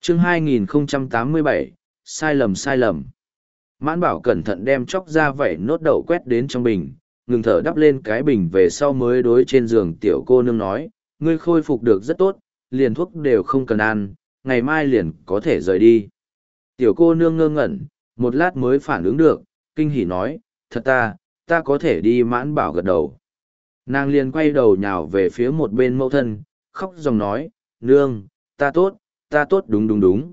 chương 2087, sai lầm sai lầm. Mãn Bảo cẩn thận đem chóc ra vẩy nốt đậu quét đến trong bình, ngừng thở đắp lên cái bình về sau mới đối trên giường tiểu cô nương nói, ngươi khôi phục được rất tốt, liền thuốc đều không cần ăn, ngày mai liền có thể rời đi. Tiểu cô nương ngơ ngẩn, một lát mới phản ứng được, kinh hỉ nói, thật ta có thể đi. Mãn Bảo gật đầu. Nàng liền quay đầu nhào về phía một bên mẫu thân, khóc dòng nói, nương, ta tốt đúng,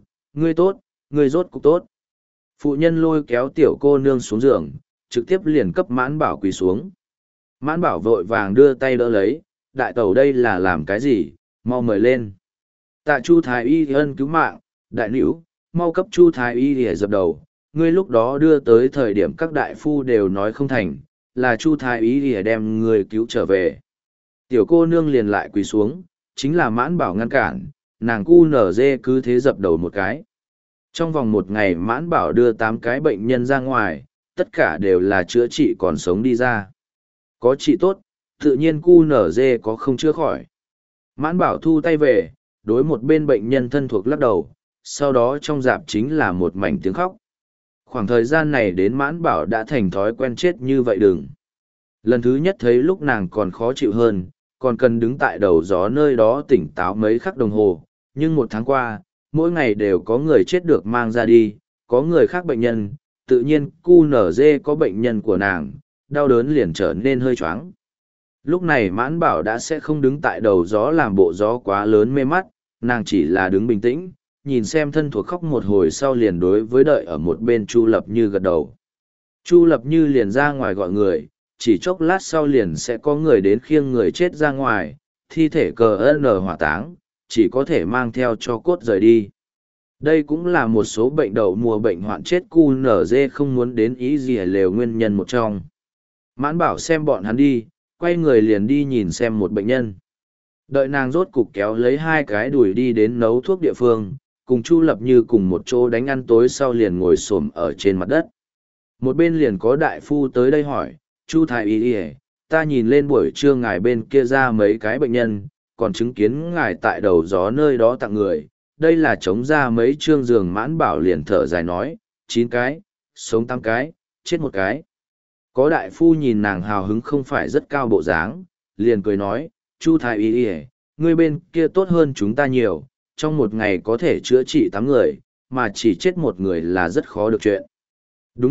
ngươi rốt cục tốt. Phụ nhân lôi kéo tiểu cô nương xuống giường, trực tiếp liền cấp Mãn Bảo quỳ xuống. Mãn Bảo vội vàng đưa tay đỡ lấy, đại tẩu đây là làm cái gì, mau mời lên. Tạ Chu Thái Y ân cứu mạng, đại nữ, mau cấp Chu Thái Y để dập đầu, ngươi lúc đó đưa tới thời điểm các đại phu đều nói không thành, là Chu Thái Y để đem người cứu trở về. Tiểu cô nương liền lại quỳ xuống, chính là Mãn Bảo ngăn cản, nàng cu nở dê cứ thế dập đầu một cái. Trong vòng một ngày Mãn Bảo đưa 8 cái bệnh nhân ra ngoài, tất cả đều là chữa trị còn sống đi ra. Có trị tốt, tự nhiên cu nở dê có không chữa khỏi. Mãn Bảo thu tay về, đối một bên bệnh nhân thân thuộc lắc đầu, sau đó trong rạp chính là một mảnh tiếng khóc. Khoảng thời gian này đến Mãn Bảo đã thành thói quen chết như vậy đừng. Lần thứ nhất thấy lúc nàng còn khó chịu hơn, còn cần đứng tại đầu gió nơi đó tỉnh táo mấy khắc đồng hồ, nhưng 1 tháng qua, mỗi ngày đều có người chết được mang ra đi, có người khác bệnh nhân, tự nhiên cu nở dê có bệnh nhân của nàng, đau đớn liền trở nên hơi choáng. Lúc này Mãn Bảo đã sẽ không đứng tại đầu gió làm bộ gió quá lớn mê mắt, nàng chỉ là đứng bình tĩnh, nhìn xem thân thuộc khóc một hồi sau liền đối với đợi ở một bên Chu Lập Như gật đầu. Chu Lập Như liền ra ngoài gọi người, chỉ chốc lát sau liền sẽ có người đến khiêng người chết ra ngoài, thi thể cờ nở hỏa táng, chỉ có thể mang theo cho cốt rời đi. Đây cũng là một số bệnh đậu mùa bệnh hoạn chết cu nở dê không muốn đến ý gì lều nguyên nhân một trong. Mãn Bảo xem bọn hắn đi, quay người liền đi nhìn xem một bệnh nhân. Đợi nàng rốt cục kéo lấy 2 cái đùi đi đến nấu thuốc địa phương, cùng Chu Lập Như cùng một chỗ đánh ăn tối sau liền ngồi xổm ở trên mặt đất. Một bên liền có đại phu tới đây hỏi, Chu Thái Y, ta nhìn lên buổi trưa ngài bên kia ra mấy cái bệnh nhân, còn chứng kiến ngài tại đầu gió nơi đó tặng người, đây là chống ra mấy trương giường. Mãn Bảo liền thở dài nói, 9 cái, sống 8 cái, chết 1 cái. Có đại phu nhìn nàng hào hứng không phải rất cao bộ dáng, liền cười nói, Chu Thái Y, ngươi bên kia tốt hơn chúng ta nhiều, trong một ngày có thể chữa trị 8 người, mà chỉ chết 1 người là rất khó được chuyện. Đúng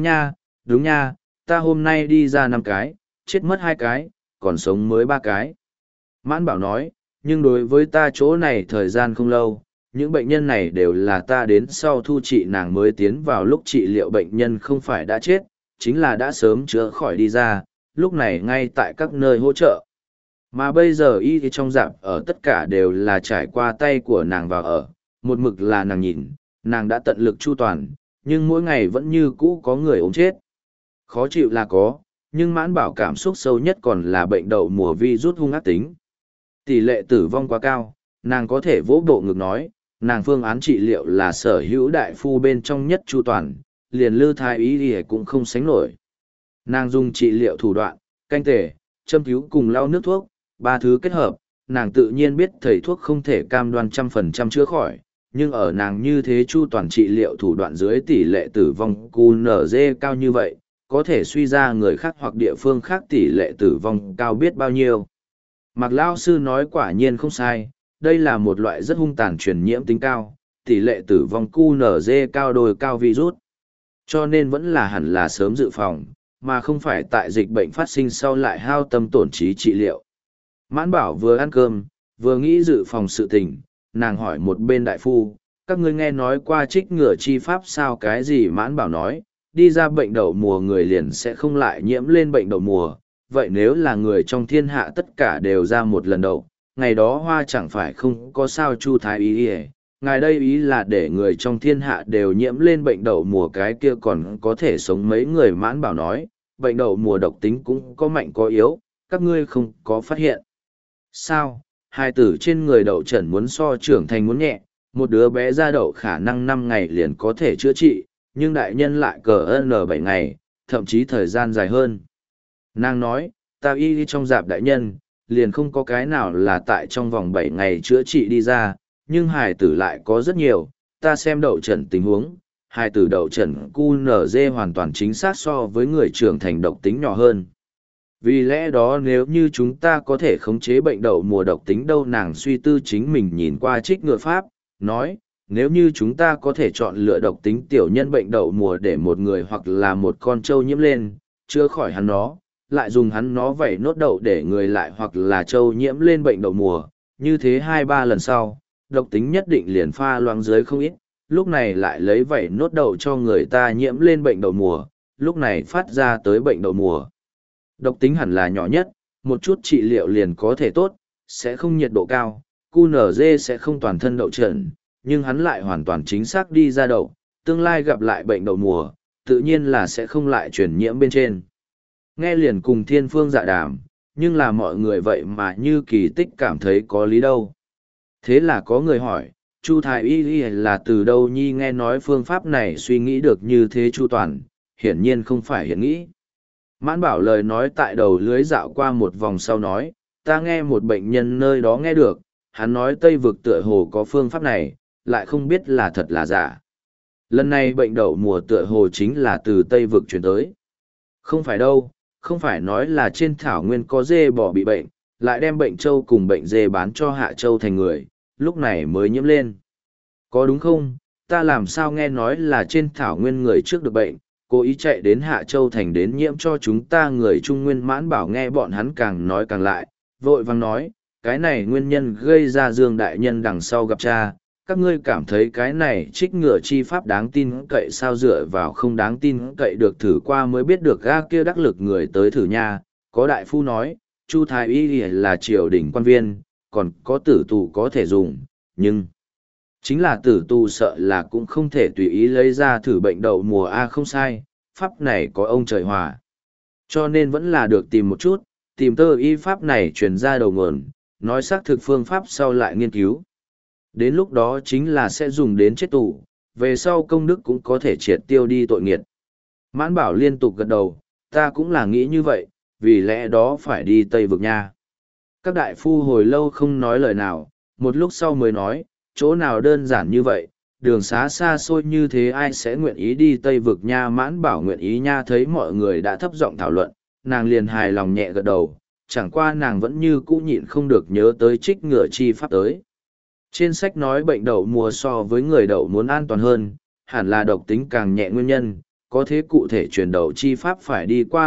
nha, ta hôm nay đi ra 5 cái, chết mất 2 cái, còn sống mới 3 cái. Mãn Bảo nói, nhưng đối với ta chỗ này thời gian không lâu, những bệnh nhân này đều là ta đến sau thu trị nàng mới tiến vào lúc trị liệu bệnh nhân không phải đã chết, chính là đã sớm chữa khỏi đi ra, lúc này ngay tại các nơi hỗ trợ. Mà bây giờ y thì trong rạp ở tất cả đều là trải qua tay của nàng vào ở, một mực là nàng nhìn, nàng đã tận lực chu toàn, nhưng mỗi ngày vẫn như cũ có người ốm chết. Khó chịu là có, nhưng Mãn Bảo cảm xúc sâu nhất còn là bệnh đậu mùa virus hung ác tính. Tỷ lệ tử vong quá cao, nàng có thể vỗ bộ ngực nói, nàng phương án trị liệu là sở hữu đại phu bên trong nhất chu toàn, liền Lư Thái Y thì cũng không sánh nổi. Nàng dùng trị liệu thủ đoạn, canh tể, châm cứu cùng lau nước thuốc, 3 thứ kết hợp, nàng tự nhiên biết thầy thuốc không thể cam đoan 100% chữa khỏi, nhưng ở nàng như thế chu toàn trị liệu thủ đoạn dưới tỷ lệ tử vong QNZ cao như vậy, có thể suy ra người khác hoặc địa phương khác tỷ lệ tử vong cao biết bao nhiêu. Mạc Lao Sư nói quả nhiên không sai, đây là một loại rất hung tàn truyền nhiễm tính cao, tỷ lệ tử vong QNZ cao đôi cao virus. Cho nên vẫn là hẳn là sớm dự phòng, mà không phải tại dịch bệnh phát sinh sau lại hao tâm tổn trí trị liệu. Mãn Bảo vừa ăn cơm, vừa nghĩ dự phòng sự tình, nàng hỏi một bên đại phu, các ngươi nghe nói qua trích ngừa chi pháp sao? Cái gì? Mãn Bảo nói, đi ra bệnh đậu mùa người liền sẽ không lại nhiễm lên bệnh đậu mùa, vậy nếu là người trong thiên hạ tất cả đều ra một lần đậu, ngày đó hoa chẳng phải không có sao? Chu Thái Y, ngài đây ý là để người trong thiên hạ đều nhiễm lên bệnh đậu mùa cái kia còn có thể sống mấy người? Mãn Bảo nói, bệnh đậu mùa độc tính cũng có mạnh có yếu, các ngươi không có phát hiện. Sao, hai tử trên người đậu trần muốn so trưởng thành muốn nhẹ, một đứa bé ra đậu khả năng 5 ngày liền có thể chữa trị, nhưng đại nhân lại cờ n 7 ngày, thậm chí thời gian dài hơn. Nàng nói, ta y trong dạp đại nhân, liền không có cái nào là tại trong vòng 7 ngày chữa trị đi ra, nhưng hài tử lại có rất nhiều, ta xem đậu trần tình huống, hai từ đậu trần QNZ hoàn toàn chính xác so với người trưởng thành độc tính nhỏ hơn. Vì lẽ đó nếu như chúng ta có thể khống chế bệnh đậu mùa độc tính đâu, nàng suy tư chính mình nhìn qua trích ngựa pháp, nói, nếu như chúng ta có thể chọn lựa độc tính tiểu nhân bệnh đậu mùa để một người hoặc là một con trâu nhiễm lên, chữa khỏi hắn nó, lại dùng hắn nó vẩy nốt đậu để người lại hoặc là trâu nhiễm lên bệnh đậu mùa, như thế 2-3 lần sau, độc tính nhất định liền pha loãng dưới không ít, lúc này lại lấy vẩy nốt đậu cho người ta nhiễm lên bệnh đậu mùa, lúc này phát ra tới bệnh đậu mùa. Độc tính hẳn là nhỏ nhất, một chút trị liệu liền có thể tốt, sẽ không nhiệt độ cao, QNZ sẽ không toàn thân đậu trần, nhưng hắn lại hoàn toàn chính xác đi ra đậu, tương lai gặp lại bệnh đậu mùa, tự nhiên là sẽ không lại truyền nhiễm bên trên. Nghe liền cùng thiên phương dạ đàm, nhưng là mọi người vậy mà như kỳ tích cảm thấy có lý đâu. Thế là có người hỏi, Chu Thái Y là từ đâu nhi nghe nói phương pháp này suy nghĩ được như thế chu toàn, hiển nhiên không phải hiện nghĩ. Mãn Bảo lời nói tại đầu lưới dạo qua một vòng sau nói, ta nghe một bệnh nhân nơi đó nghe được, hắn nói Tây vực tựa hồ có phương pháp này, lại không biết là thật là giả. Lần này bệnh đậu mùa tựa hồ chính là từ Tây vực chuyển tới. Không phải đâu, không phải nói là trên thảo nguyên có dê bò bị bệnh, lại đem bệnh trâu cùng bệnh dê bán cho Hạ Châu thành người, lúc này mới nhiễm lên. Có đúng không? Ta làm sao nghe nói là trên thảo nguyên người trước được bệnh, cố ý chạy đến Hạ Châu thành đến nhiễm cho chúng ta người Trung Nguyên. Mãn Bảo nghe bọn hắn càng nói càng lại, vội vàng nói, cái này nguyên nhân gây ra Dương đại nhân đằng sau gặp cha, các ngươi cảm thấy cái này trích ngựa chi pháp đáng tin cậy sao? Dựa vào không đáng tin cậy được, thử qua mới biết được. Ga kia đắc lực người tới thử nha. Có đại phu nói, Chu Thái Y là triều đình quan viên, còn có tử tù có thể dùng, nhưng chính là tử tù sợ là cũng không thể tùy ý lấy ra thử bệnh đậu mùa. A không sai, pháp này có ông trời hòa, cho nên vẫn là được tìm một chút, tìm tơ y pháp này truyền ra đầu nguồn, nói xác thực phương pháp sau lại nghiên cứu. Đến lúc đó chính là sẽ dùng đến chết tù, về sau công đức cũng có thể triệt tiêu đi tội nghiệt. Mãn Bảo liên tục gật đầu, ta cũng là nghĩ như vậy, vì lẽ đó phải đi Tây vực nha. Các đại phu hồi lâu không nói lời nào, một lúc sau mới nói, chỗ nào đơn giản như vậy, đường xá xa xôi như thế ai sẽ nguyện ý đi Tây vực nha? Mãn Bảo nguyện ý nha. Thấy mọi người đã thấp giọng thảo luận, nàng liền hài lòng nhẹ gật đầu, chẳng qua nàng vẫn như cũ nhịn không được nhớ tới trích ngựa chi pháp tới. Trên sách nói bệnh đậu mùa so với người đậu muốn an toàn hơn, hẳn là độc tính càng nhẹ nguyên nhân, có thế cụ thể truyền đậu chi pháp phải đi qua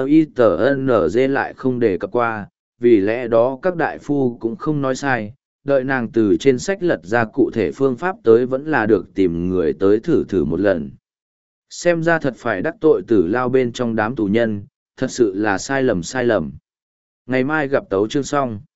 MITNG lại không đề cập qua, vì lẽ đó các đại phu cũng không nói sai, đợi nàng từ trên sách lật ra cụ thể phương pháp tới vẫn là được tìm người tới thử một lần. Xem ra thật phải đắc tội tử lao bên trong đám tù nhân, thật sự là sai lầm. Ngày mai gặp tấu chương xong.